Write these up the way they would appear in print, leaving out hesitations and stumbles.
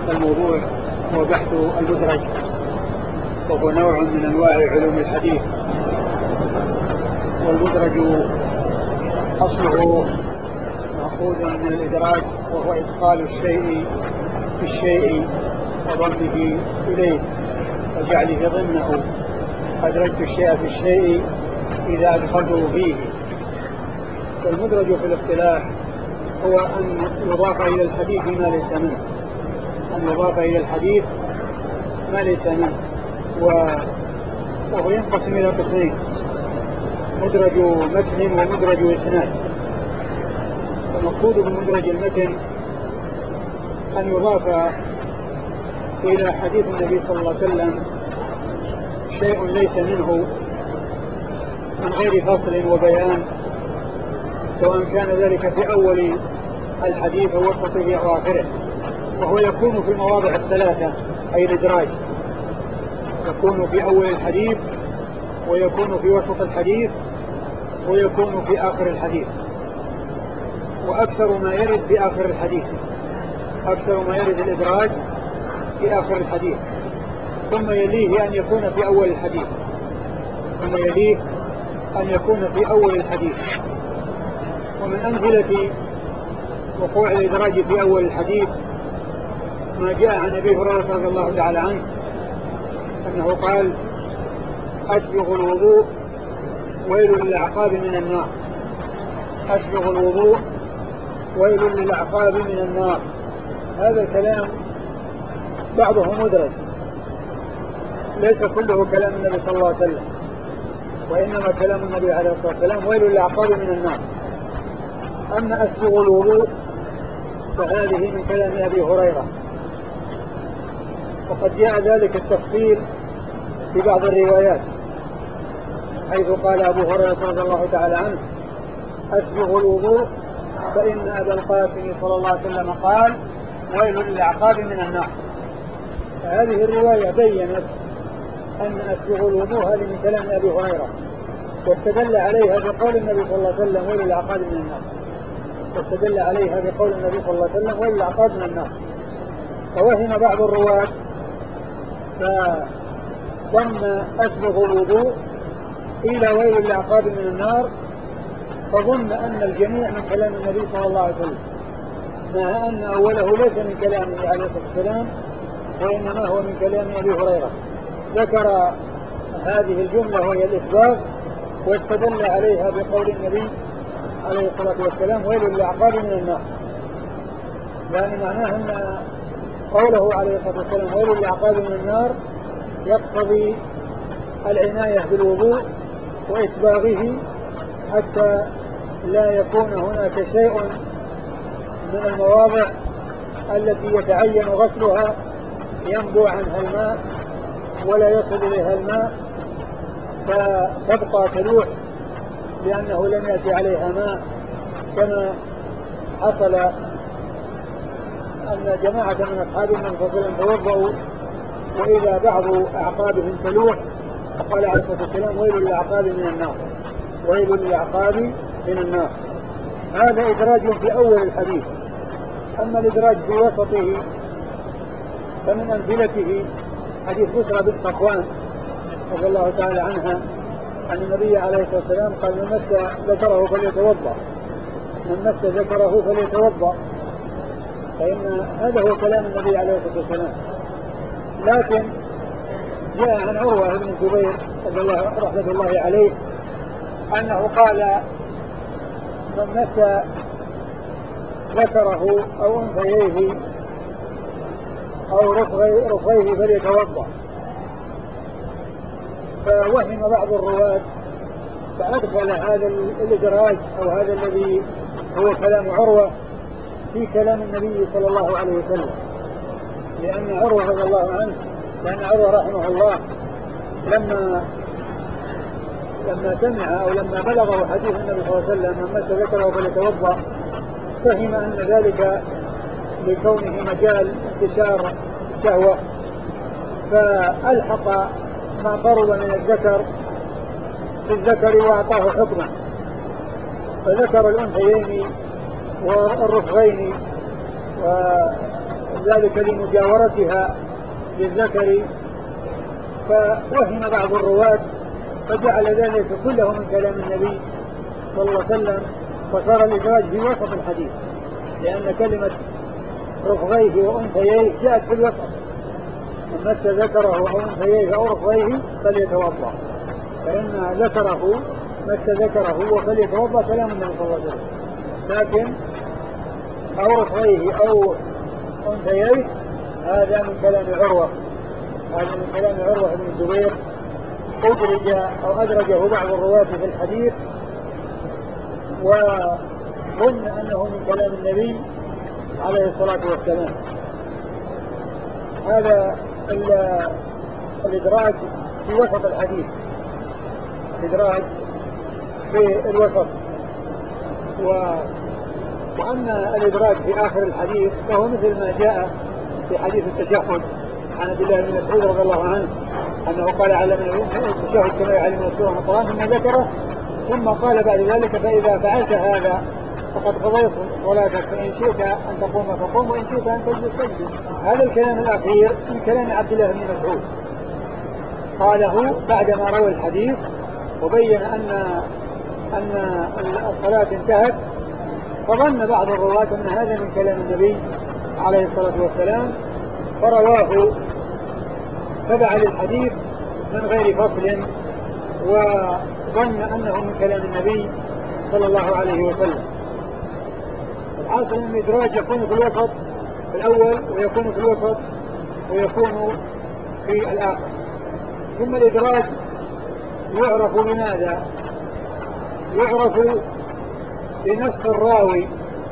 الموضوع هو بحث المدرج، وهو نوع من أنواع علوم الحديث. والمدرج أصله مأخوذ من الإدراج، وهو إدخال الشيء في الشيء وضمه إليه وجعله ضمنه. أدرجت الشيء في الشيء إذا أدخلته فيه. والمدرج في الاصطلاح هو أن يضاف إلى الحديث ما ليس منه، أن يضاف إلى الحديث ما ليس منه. وهو ينقسم إلى قسمين: مدرج متن ومدرج إسناد. المقصود بمدرج المتن أن يضاف إلى حديث النبي صلى الله عليه وسلم شيء ليس منه من غير فصل وبيان، سواء كان ذلك في أول الحديث أو وسطه أو آخره. وهو يكون في المواضع الثلاثة، أي الإدراج، يكون في أول الحديث، ويكون في وسط الحديث، ويكون في آخر الحديث. وأكثر ما يرد في آخر الحديث، أكثر ما يرد الإدراج في آخر الحديث، ثم يليه أن يكون في أول الحديث، ثم يليه أن يكون في أول الحديث. ومن أمثلة وقوع الإدراج في أول الحديث ما جاء عن أبي هريرة رضي الله تعالى عنه أنه قال: أسبغ الوضوء ويل للأعقاب من النار. أسبغ الوضوء ويل للأعقاب من النار. هذا الكلام بعضه مدرج، ليس كله كلام النبي صلى الله عليه وسلم، وإنما كلام النبي عليه الصلاة والسلام: ويل للأعقاب من النار. أما أسبغ الوضوء فهذه من كلام أبي هريرة، وقد جاء ذلك التفصيل في بعض الروايات، حيث قال أبو هريرة رضي الله تعالى عنه: أسبغ الوضوء فإن أبا القاسم صلى الله عليه وسلم قال: ويل للأعقاب من النار. فهذه الرواية بيّنت أن أسبغ الوضوء هذه من كلام أبي هريرة، واستدل عليها بقول النبي صلى الله عليه وسلم: ويل للأعقاب من النار. واستدل عليها بقول النبي صلى الله عليه وسلم: ويل للأعقاب من النار. فوهم بعض الرواة فضم أسبغ الوضوء إلى ويل للأعقاب من النار، فظن أن الجميع من كلام النبي صلى الله عليه وسلم، مع أن أوله ليس من كلامه عليه الصلاة والسلام، وإنما هو من كلام أبي هريرة. ذكر هذه الجملة وهي الإسباغ، واستدل عليها بقول النبي عليه الصلاة والسلام: ويل للأعقاب من النار. يعني معناه أن قوله عليه الصلاة والسلام: ويل للأعقاب من النار يقتضي العناية بالوضوء وإسباغه، حتى لا يكون هناك شيء من المواضع التي يتعين غسلها ينبوع عنها الماء ولا يصل إليها الماء، فتبقى تلوح لأنه لم يأتي عليها ماء، كما حصل أن جماعة من أصحاب النبي صلى الله عليه وسلم توضأوا وإذا بعض أعقابهم تلوح، فقال عليه الصلاة والسلام: ويل للأعقاب من النار، ويل للأعقاب من النار. هذا إدراج في أول الحديث. أما الإدراج في وسطه فمن أمثلته حديث بسرى بنت صفوان رضي الله تعالى عنها أن النبي عليه الصلاة والسلام قال: من مس ذكره فليتوضأ، من مس ذكره فليتوضأ. فإن هذا هو كلام النبي عليه الصلاة والسلام. لكن جاء عن عروة بن الزبير رحمة الله عليه أنه قال: من مس ذكره أو أنثيه أو رفغيه فليتوضأ. فوهم بعض الرواة فأدخل هذا الإدراج أو هذا الذي هو كلام عروة في كلام النبي صلى الله عليه وسلم، لأن عروة رضي الله عنه، لأن عروة رحمه الله لما سمع أو لما بلغه حديث النبي صلى الله عليه وسلم: من مس ذكره فليتوضأ، فهم أن ذلك لكونه مجال انتشار شهوة، فألحق ما قرب من الذكر بالذكر وأعطاه حكمه، فذكر الأنثيين والرفغين ذلك لمجاورتها للذكر، فوهم بعض الرواة فجعل ذلك كله من كلام النبي صلى الله عليه وسلم، فصار الإدراج في وسط الحديث، لأن كلمة رفغيه وأنثيه جاءت في الوسط، من مس ذكره أو أنثيه أو رفغيه فليتوضأ، فإن ذكره مس ذكره وفليتوضأ كلام النبي صلى الله عليه وسلم، لكن أو رفغيه أو أنثيه هذا من كلام عروة، هذا من كلام عروة بن الزبير، أدرج أو أدرجه بعض الرواة في الحديث وظن أنه من كلام النبي عليه الصلاة والسلام. هذا الإدراج في وسط الحديث، الإدراج في الوسط. وأما الإدراج في آخر الحديث فهو مثل ما جاء في حديث التشهد عن عبد الله بن مسعود رضي الله عنه أنه قال علمنا التشهد كما يعلمنا السورة من القرآن، ثم ذكره ثم قال بعد ذلك فإذا فعلت هذا فقد قضيت صلاتك، فإن شئت أن تقوم فقوم وإن شئت أن تجلس تجلس. هذا الكلام الأخير من كلام عبد الله بن مسعود قاله بعدما روى الحديث وبين أن الصلاة انتهت، فظن بعض الرواة أن هذا من كلام النبي عليه الصلاة والسلام فرواه تبع للحديث من غير فصل، وظن أنه من كلام النبي صلى الله عليه وسلم. الحاصل أن الإدراج يكون في الوسط في الأول ويكون في الوسط ويكون في الآخر. ثم الإدراج يعرف بماذا؟ يعرف بنص الراوي،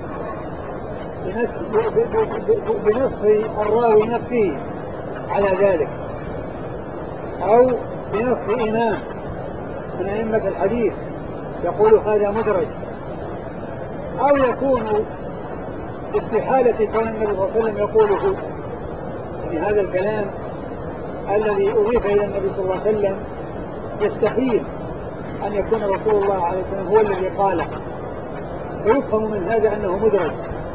بنص الراوي نفسه على ذلك، أو بنص إمام من أئمة الحديث يقول هذا مدرج، أو يكون استحالة كون النبي صلى الله عليه وسلم يقوله، يعني هذا الكلام الذي أضيف إلى النبي صلى الله عليه وسلم يستحيل أن يكون رسول الله عليه وسلم هو الذي قاله، فيفهم من هذا أنه مدرج.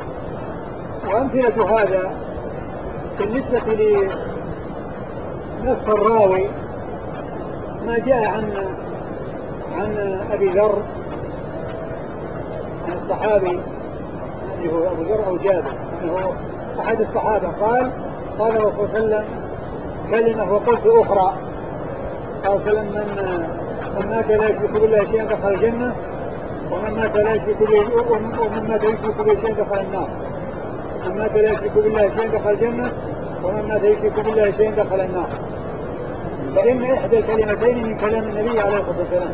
وأمثلة هذا بالنسبة لنص الراوي ما جاء عن أبي ذر، عن الصحابي اللي هو أبو ذر أو جابر أنه أحد الصحابة قال الرسول صلى الله عليه وسلم كلمة وقلت أخرى، قال صلى الله عليه وسلم من مات لا يشرك بالله شيئا دخل الجنة، ومن مات لا يشرك بالله شيئا دخل النار، من مات لا يشرك بالله شيئا دخل الجنة، ومن مات يشرك بالله شيئا دخل النار. فإن إحدى الكلمتين من كلام النبي عليه الصلاة والسلام،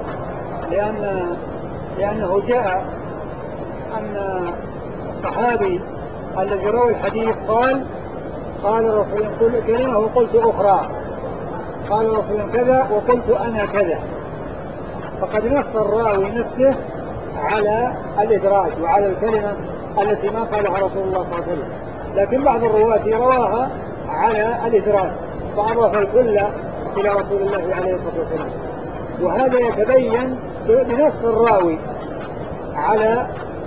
لأنه جاء أن الصحابي الذي روى الحديث قال الرسول كلمة وقلت أخرى، قال الرسول كذا وقلت أنا كذا، فقد نص الراوي نفسه على الإدراج وعلى الكلمة التي ما قالها رسول الله صلى الله عليه وسلم، لكن بعض الرواة رواها على الإدراج فأضاف الكل إلى رسول الله عليه الصلاة والسلام. وهذا يتبين بنص الراوي على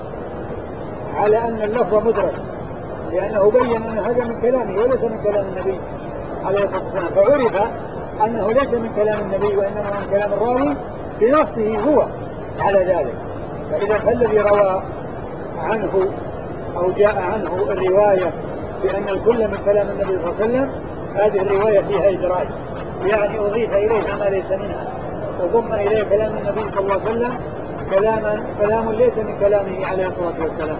أن اللفظ مدرج، لأنه بين أن هذا من كلامه وليس من كلام النبي عليه الصلاة والسلام، فعرف أنه ليس من كلام النبي وإنما من كلام الراوي بنفسه هو على ذلك. فإذا فالذي روى عنه أو جاء عنه الرواية بأن الكل من كلام النبي صلى الله عليه وسلم، هذه الرواية فيها إدراج، يعني أضيف إليها ما ليس منها، وضم إليه كلام النبي صلى الله عليه وسلم كلام ليس من كلامه عليه الصلاة والسلام،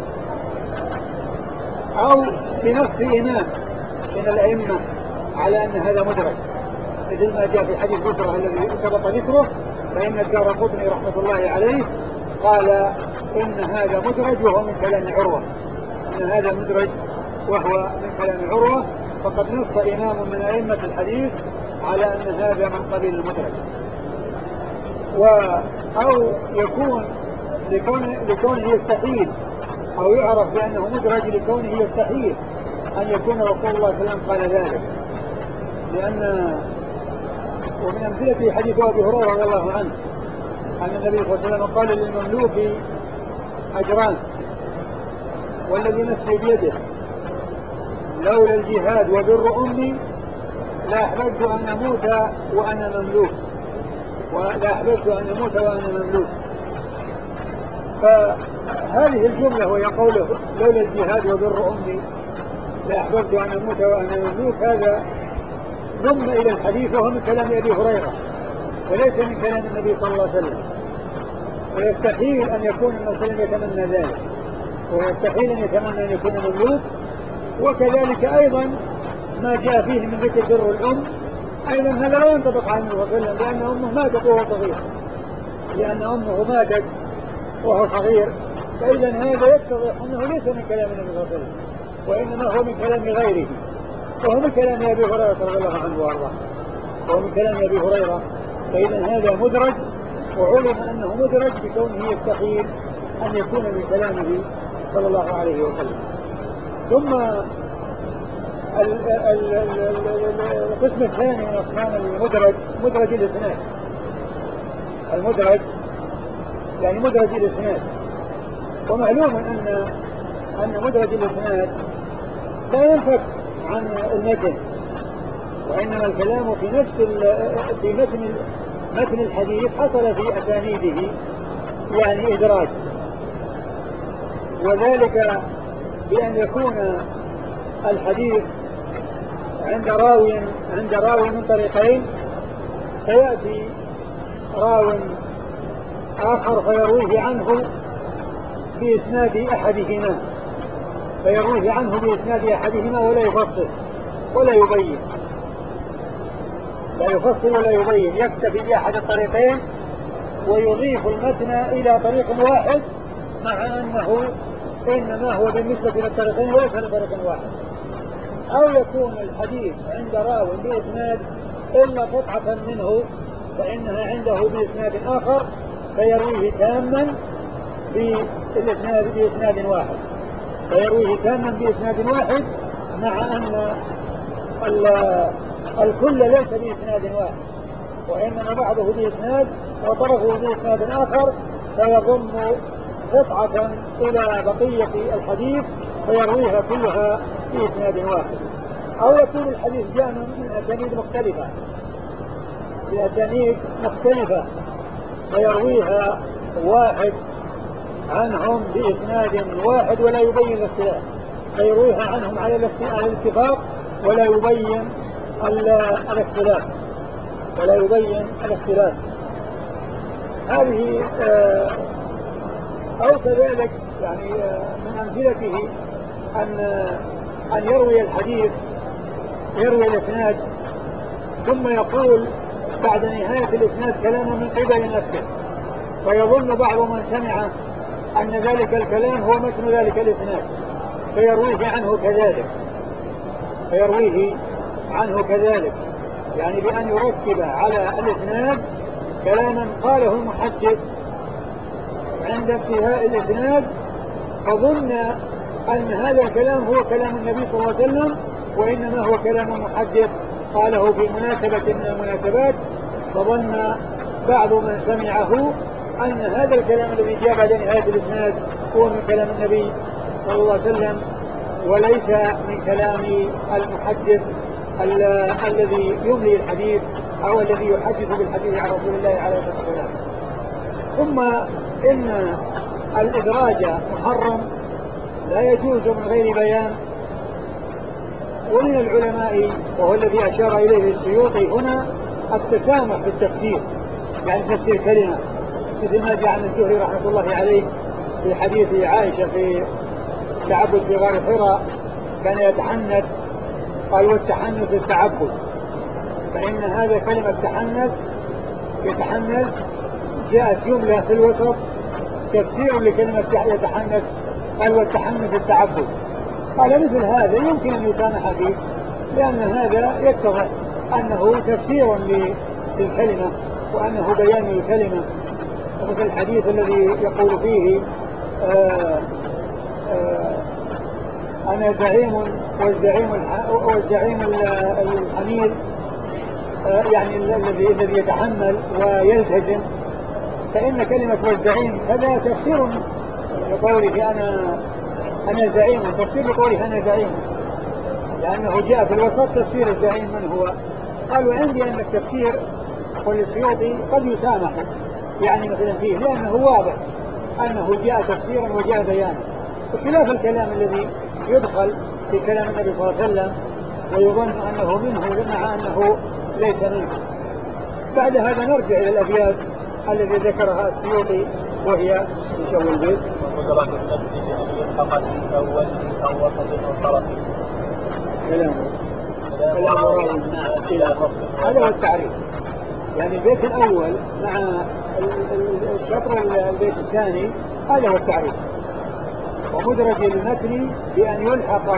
أو بنص إمام من الأئمة على أن هذا مدرج، مثل ما جاء في حديث بصرة الذي سبق ذكره، فإن الدارقطني رحمة الله عليه قال إن هذا مدرج وهو من كلام عروة، إن هذا مدرج وهو من كلام عروة، فقد نص إمام من أئمة الحديث على أن هذا من قبيل المدرج. أو يكون لكونه يستحيل، أو يعرف بأنه مدرج لكونه يستحيل أن يكون رسول الله صلى الله عليه وسلم قال ذلك، ومن أمثلة حديث أبي هريرة رضي الله عنه أن النبي صلى الله عليه وسلم قال للمملوك أجران والذي نفسي بيده، لولا الجهاد وبر أمي لا أحببت أن أموت وأنا مملوك، ولا أحببت أن أموت وأنا مملوك. فهذه الجملة وهي قوله لولا الجهاد وبر أمي لا أحببت أن أموت وأنا مملوك، هذا ضم إلى الحديث وهو من كلام أبي هريرة وليس من كلام النبي صلى الله عليه وسلم، ويستحيل أن يكون المسلم يتمنى ذلك، ويستحيل أن يتمنى أن يكون مملوك. وكذلك أيضا ما جاء فيه من ذكر بر الأم أيضا هذا لا ينطبق على النبي صلى الله عليه وسلم، لأن أمه ماتت وهو صغير، لأن أمه ماتت وهو صغير، فإذا هذا يتضح أنه ليس من كلام النبي صلى الله عليه وسلم، وإنما هو من كلام غيره، وهو من كلام أبي هريرة رضي الله عنه وأرضاه، وهو من كلام أبي هريرة. فإذا هذا مدرج، وعلم أنه مدرج بكونه يستحيل أن يكون من كلامه صلى الله عليه وسلم. ثم القسم الثاني من أقسام المدرج مدرج الإسناد. المدرج يعني مدرج الإسناد، ومعلوم أن مدرج الإسناد لا ينفك عن المتن، وإنما الكلام في نفس في متن الحديث حصل في أسانيده يعني إدراج، وذلك بأن يكون الحديث عند راوي من طريقين، فيأتي راو آخر فيرويه عنه بإسناد أحدهما ولا يفصل ولا يبين، يكتفي بأحد الطريقين ويضيف المتن إلى طريق واحد، مع أنه إنما هو بالنسبة للطريقين وليس لطريق واحد. أو يكون الحديث عند راو بإسناد إلا قطعة منه فإنها عنده بإسناد آخر فيرويه تاما بإسناد واحد، مع أن الكل ليس بإسناد واحد، وإنما بعضه بإسناد وطرفه بإسناد آخر، فيضم قطعة إلى بقية الحديث فيرويها كلها بإسناد واحد. أو يكون الحديث جاء من أسانيد مختلفة فيرويها واحد عنهم بإسناد واحد ولا يبين الاختلاف، فيرويها عنهم على الاتفاق ولا يبين الاختلاف. هذه أو كذلك يعني من أمثلته أن يروي الإسناد ثم يقول بعد نهاية الإسناد كلاما من قبل نفسه، فيظن بعض من سمع أن ذلك الكلام هو متن ذلك الإسناد فيرويه عنه كذلك، يعني بأن يركب على الإسناد كلاما قاله المحدث عند انتهاء الإسناد، فظن أن هذا الكلام هو كلام النبي صلى الله عليه وسلم، وإنما هو كلام المحدث قاله في مناسبة من المناسبات، فظن بعض من سمعه أن هذا الكلام الذي جاء بعد نهاية الإسناد هو من كلام النبي صلى الله عليه وسلم وليس من كلام المحدث الذي يملي الحديث أو الذي يحدث بالحديث عن رسول الله عليه الصلاة والسلام. ثم إن الإدراج محرم لا يجوز من غير بيان. ومن العلماء وهو الذي أشار إليه السيوطي هنا التسامح في التفسير، يعني تفسير كلمة، مثل ما جاء عن الزهري رحمة الله عليه في حديث عائشة في التعبد في غار حراء كان يتحنث، قال والتحنث التعبد، فإن هذا كلمة يتحنث جاءت جملة في الوسط تفسير لكلمة يتحنث، قال والتحنث التعبد. قال مثل هذا يمكن أن يسامح فيه، لأن هذا يتضح أنه تفسير للكلمة وأنه بيان للكلمة، ومثل الحديث الذي يقول فيه أنا زعيم والزعيم الحميل، يعني الذي يتحمل ويلتزم، فإن كلمة والزعيم هذا تفسير لقوله أنا زعيم، تفسير لقوله أنا زعيم، لأنه جاء في الوسط تفسير الزعيم من هو؟ قال وعندي أن التفسير والسيوطي قد يسامح يعني مثلا فيه، لأنه واضح أنه جاء تفسيرا وجاء بيانا، بخلاف الكلام الذي يدخل في كلام النبي صلى الله عليه وسلم ويظن أنه منه مع أنه ليس منه. بعد هذا نرجع إلى الأبيات التي ذكرها السيوطي وهي يشوي البيت. وقدرات النفس بأن يلحق في أول أو وسط أو طرف كلام هذا هو التعريف. يعني البيت الأول مع الشطر البيت الثاني هذا هو التعريف. ومدرج المتن بأن يلحق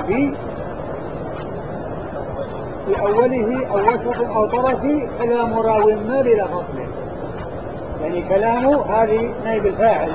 في أوله أو وسط أو طرف كلام راو ما بلا فصل. يعني كلامه هذه نائب الفاعل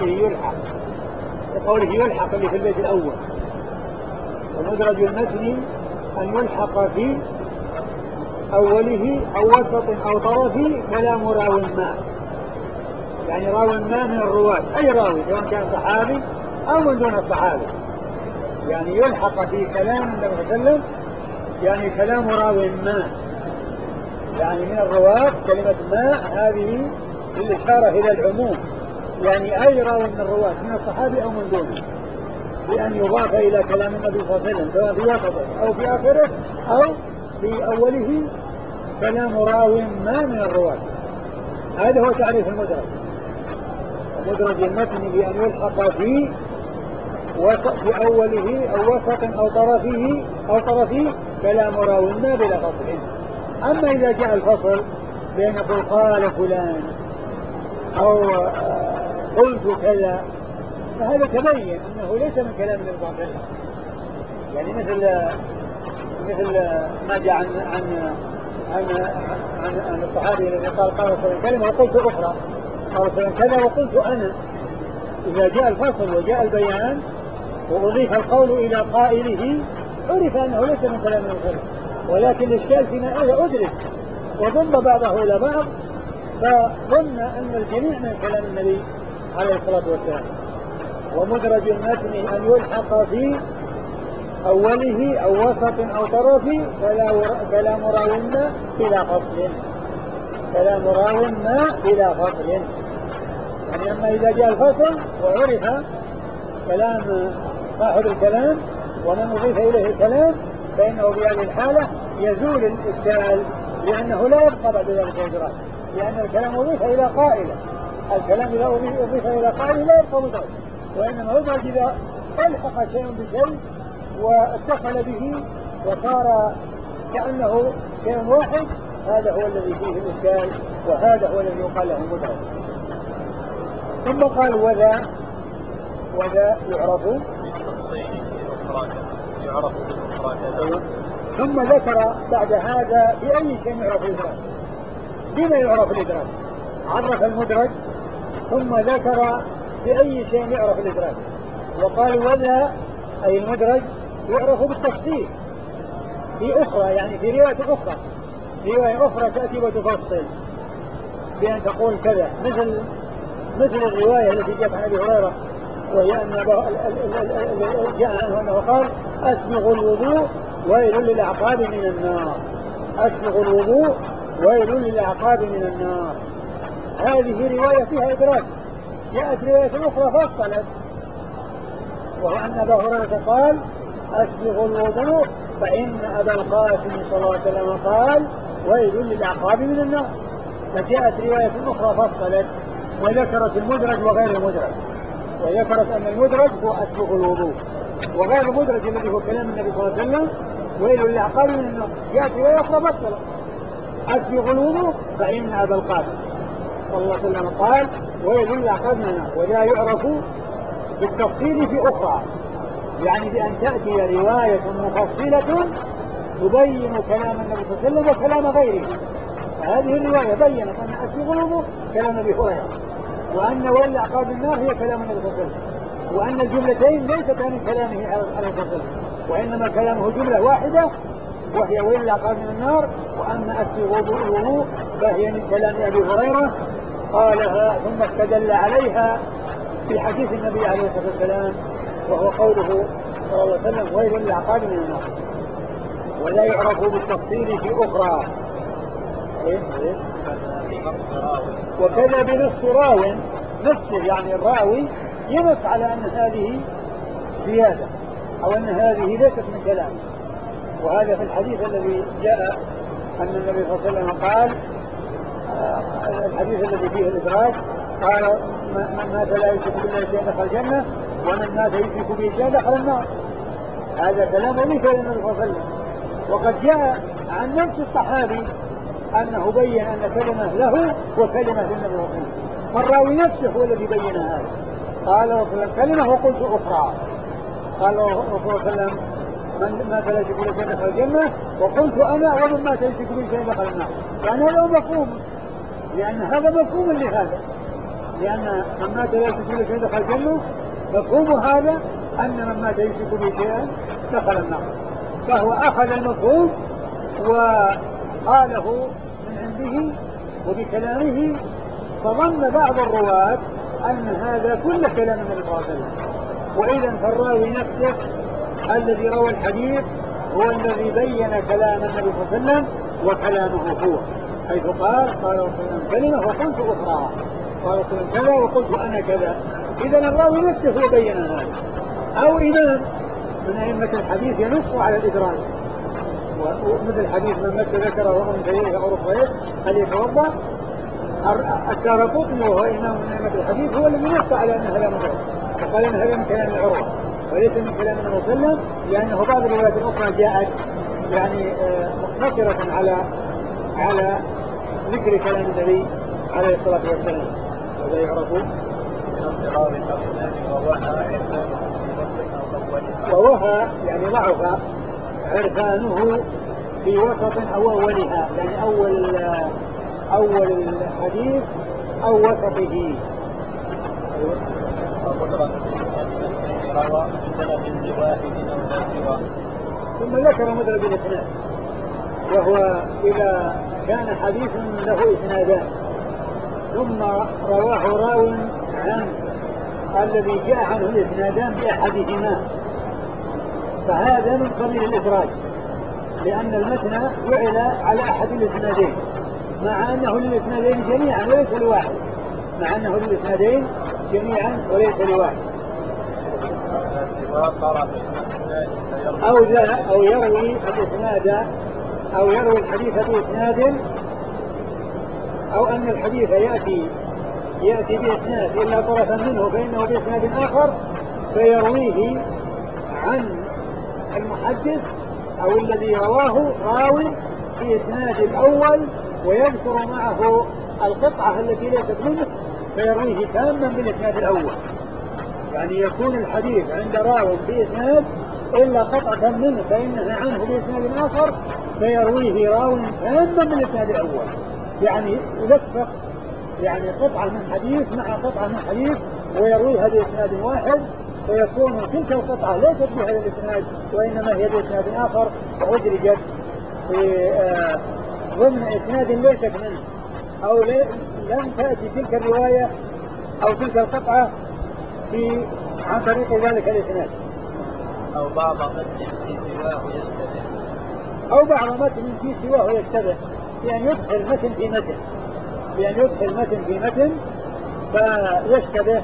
لقوله يلحق اللي في البيت الأول. ومدرج المتن أن يلحق في أوله أو وسط أو طرف كلام راو ما، يعني راو ما من الرواة، أي راوي سواء كان صحابي أو من دون الصحابي، يعني يلحق في كلام النبي صلى الله عليه وسلم يعني كلام راو ما، يعني من الرواة كلمة ما هذه للإشارة إلى العموم، يعني أي راو من الرواة من الصحابي أو من دونه، بأن يضاف إلى كلام النبي صلى الله عليه وسلم سواء في وسطه أو في آخره أو في أوله كلام راو ما من الرواة. هذا هو تعريف المدرج. مدرج المتن بأن يلحق في أوله أو وسط أو طرفه كلام راو ما بلا فصل. أما إذا جاء الفصل بين قال فلان أو قلت كذا فهذا تبين أنه ليس من كلام النبي صلى الله عليه وسلم، يعني مثل ما جاء عن الصحابي الذي قال كلمة وقلت أخرى، قال كذا وقلت أنا. إذا جاء الفصل وجاء البيان وأضيف القول إلى قائله عرف أنه ليس من كلام النبي صلى الله عليه وسلم، ولكن الإشكال فيما إذا أدرك وضم بعضه إلى بعض فظن أن الجميع من كلام النبي عليه الصلاة والسلام. ومدرج المتن أن يلحق في أوله أو وسط أو طرف كلام راو ما بلا فصل. يعني أما إذا جاء الفصل وعرف كلام صاحب الكلام ومن أضيف إليه الكلام فإنه في هذه الحالة يزول الإشكال، لأنه لا يبقى بعد ذلك إدراك، لأن الكلام أضيف إلى قائله. الكلام إذا أضيف إلى قائله لا يبقى مدرج، وإنما يدرج إذا ألحق شيء بشيء واتصل به وصار كأنه شيء واحد، هذا هو الذي فيه الإشكال، وهذا هو الذي يقال له مدرج. ثم قال وذا يعرف بالمفردات. ثم ذكر بعد هذا بأي شيء يعرف الإدراج. بما يعرف الإدراج عرف المدرج ثم ذكر بأي شيء يعرف الإدراج، وقال وذا أي المدرج يعرف بالتفصيل في أخرى، يعني في رواية أخرى تأتي وتفصل بأن تقول كذا، مثل الرواية التي جاءت عن أبي هريرة وهي أن جاء عنه أنه قال أسبغ الوضوء ويل للأعقاب من النار. أسبغ الوضوء ويل للأعقاب من النار. هذه رواية فيها إدراج. جاءت رواية أخرى فصلت وهو أن أبا هريرة قال أسبغ الوضوء فإن أبا القاسم صلى الله عليه وسلم قال ويل للأعقاب من النار. فجاءت رواية أخرى فصلت وذكرت المدرج وغير المدرج، وذكرت أن المدرج هو أسبغ الوضوء، وغير المدرج الذي هو كلام النبي صلى الله عليه وسلم ويل للأعقاب من النار. جاءت رواية أخرى فصلت أسبغ الوضوء فإن أبا القاسم صلى الله عليه وسلم قال ويل للأعقاب من النار. ولا يعرف بالتفصيل في أخرى، يعني بأن تأتي رواية مفصلة تبين كلام النبي صلى الله عليه وسلم وكلام غيره. هذه الرواية بيّنت أن أسبغ الوضوء كلام أبي هريرة، وأن ويل للأعقاب من النار هي كلام النبي صلى الله عليه وسلم، وأن الجملتين ليست من كلامه عليه الصلاة والسلام، وإنما كلامه جملة واحدة وهي ويل للأعقاب من النار. وأما أسبغ الوضوء فهي من كلام أبي هريرة قالها ثم استدل عليها في حديث النبي عليه الصلاة والسلام وهو قوله صلى الله عليه وسلم ويل للأعقاب من النار. ولا يعرف بالتفصيل في أخرى. وكذا بنص راو نفسه، يعني الراوي ينص على أن هذه زيادة أو أن هذه ليست من كلامه. وهذا في الحديث الذي جاء أن النبي صلى الله عليه وسلم قال، الحديث الذي فيه الإدراج، قال من مات لا يشرك بالله شيئا دخل الجنة ومن مات يشرك به شيئا دخل النار. هذا كلام ليس للنبي صلى الله عليه وسلم. وقد جاء عن نفس الصحابي أنه بين أن كلمة له وكلمة للنبي صلى الله عليه وسلم، فالراوي نفسه هو الذي بين هذا. قال رسول الله كلمة وقلت أخرى. قال رسول الله صلى الله عليه وسلم من مات لا يشرك بالله شيئا دخل الجنة، وقلت أنا ومن مات يشرك به شيئا دخل النار. يعني هذا مفهوم، لأن هذا مفهوم لهذا، لأن من مات لا يشرك بالله شيئا دخل الجنة، مفهوم هذا أن من مات يشرك به شيئا دخل النار. فهو أخذ المفهوم وقاله من عنده وبكلامه، فظن بعض الرواة أن هذا كل كلام النبي صلى الله عليه وسلم. وإذا فالراوي نفسه الذي روى الحديث هو الذي بين كلام النبي صلى الله عليه وسلم وكلامه هو، حيث قال رسول الله كلمة وقلت أخرى، قال رسول الله كذا وقلت أنا كذا. إذا الراوي نفسه هو بين هذا. أو إمام من أئمة الحديث ينص على الإدراج، ومثل حديث من مس ذكره ومن سيئه أو رفعه فليتوضأ. الدارقطني وهو إمام من أئمة الحديث هو الذي نص على أن هذا مدرج، وقال أن هذا من كلام العروة وليس من كلام النبي صلى الله عليه وسلم، لأنه بعض الروايات الأخرى جاءت يعني مقتصرة على ذكر كلام النبي عليه الصلاة والسلام. هذا يعرف ووهى يعني ضعف عرفانه في وسط أو أولها، يعني أول الحديث أو وسطه. ثم ذكر مدرج الإسناد، وهو إذا كان حديث له إسنادان ثم رواه راو عن الذي جاء عنه الإسنادان بأحدهما، فهذا من قبيل الإدراج، لأن المتن جعل على أحد الإسنادين مع أنه للإسنادين جميعا وليس لواحد، مع أنه للإسنادين جميعا وليس لواحد. أو يروي الإسناد أو يروي الحديث بإسناد، أو أن الحديث يأتي بإسناد إلا طرفا منه فإنه بإسناد آخر فيرويه عن المحدث أو الذي رواه راوي في إسناد الأول ويذكر معه القطعة التي ليست منه فيرويه تاما بالإسناد الأول. يعني يكون الحديث عند راو بإسناد إلا قطعة منه فإنها عنه بإسناد آخر فيرويه راو تاما بالإسناد الأول، يعني يلفق يعني قطعة من حديث مع قطعة من حديث ويرويها بإسناد واحد، فيكون تلك القطعة ليست بهذا الإسناد وإنما هي بإسناد آخر وأدرجت في ضمن إسناد ليست منه، أو لم تأتي تلك الرواية أو تلك القطعة عن طريق ذلك الإسناد، أو بعض متن في سواه يشتبه، أو بعض متن في سواه يشتبه، يعني يدخل متن في متن، يعني يدخل متن في متن فيشتبه.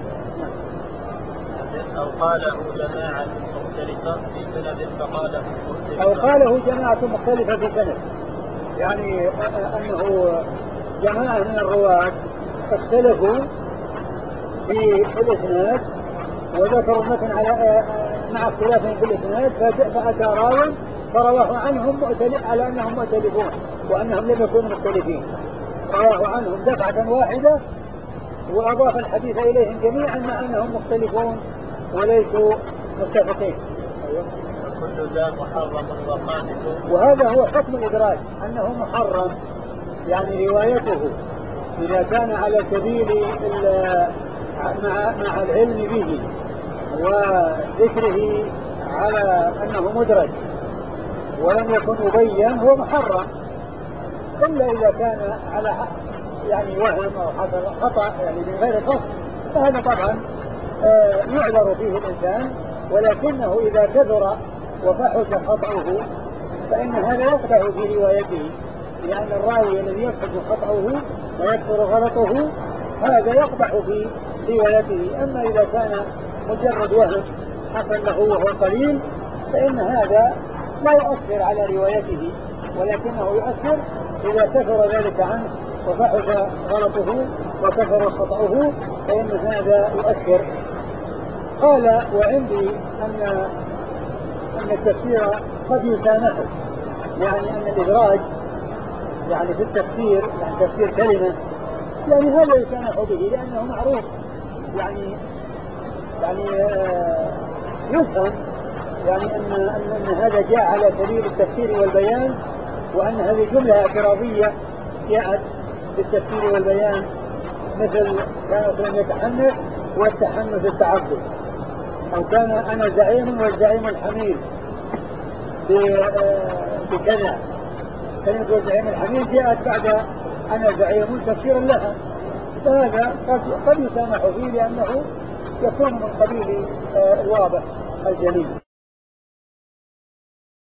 أو قاله جماعة مختلفة في سند فقاله مختلفة، أو قاله جماعة مختلفة في سند، يعني أنه جماعة من الرواة اختلفوا في الإسناد وذكروا المتن مع اختلافهم في الإسناد، فأتى راوي فرواه عنهم على أنهم مؤتلفون وأنهم لم يكونوا مختلفين، رواه عنهم دفعة واحدة وأضاف الحديث إليهم جميعا مع أنهم مختلفون وليسوا متفقين. وكل ذا محرم وقادح، وهذا هو حكم الإدراج أنه محرم، يعني روايته إذا كان على سبيل مع العلم به وذكره على أنه مدرج ولم يكن مبين هو محرم، إلا إذا كان على يعني وهم أو خطأ يعني من غير قصد فهذا طبعا يعذر فيه الإنسان، ولكنه إذا كثر وفحش خطأه فإن هذا يقدح في روايته، لأن الراوي الذي يفحص خطأه ويكثر غلطه هذا يقدح في روايته. أما إذا كان مجرد وهم حصل له وهو قليل فإن هذا لا يؤثر على روايته، ولكنه يؤثر إذا كثر ذلك عنه وفحص غلطه وكثر خطأه فإن هذا يؤثر. قال وعندي أن التفسير قد يسامحه، يعني أن الإدراج يعني في التفسير يعني تفسير كلمة يعني هذا يسامح به لأنه معروف يعني يفهم يعني أن هذا جاء على سبيل التفسير والبيان، وأن هذه جملة اعتراضية جاءت بالتفسير والبيان، مثل كان لم يتحنث والتحنث التعبد، أو كان أنا زعيم والزعيم الحميد بكذا. كلمة والزعيم الحميد جاءت بعد أنا زعيم تفسيرا لها، فهذا قد يسامح فيه لأنه يكون من قبيل الواضح الجليل.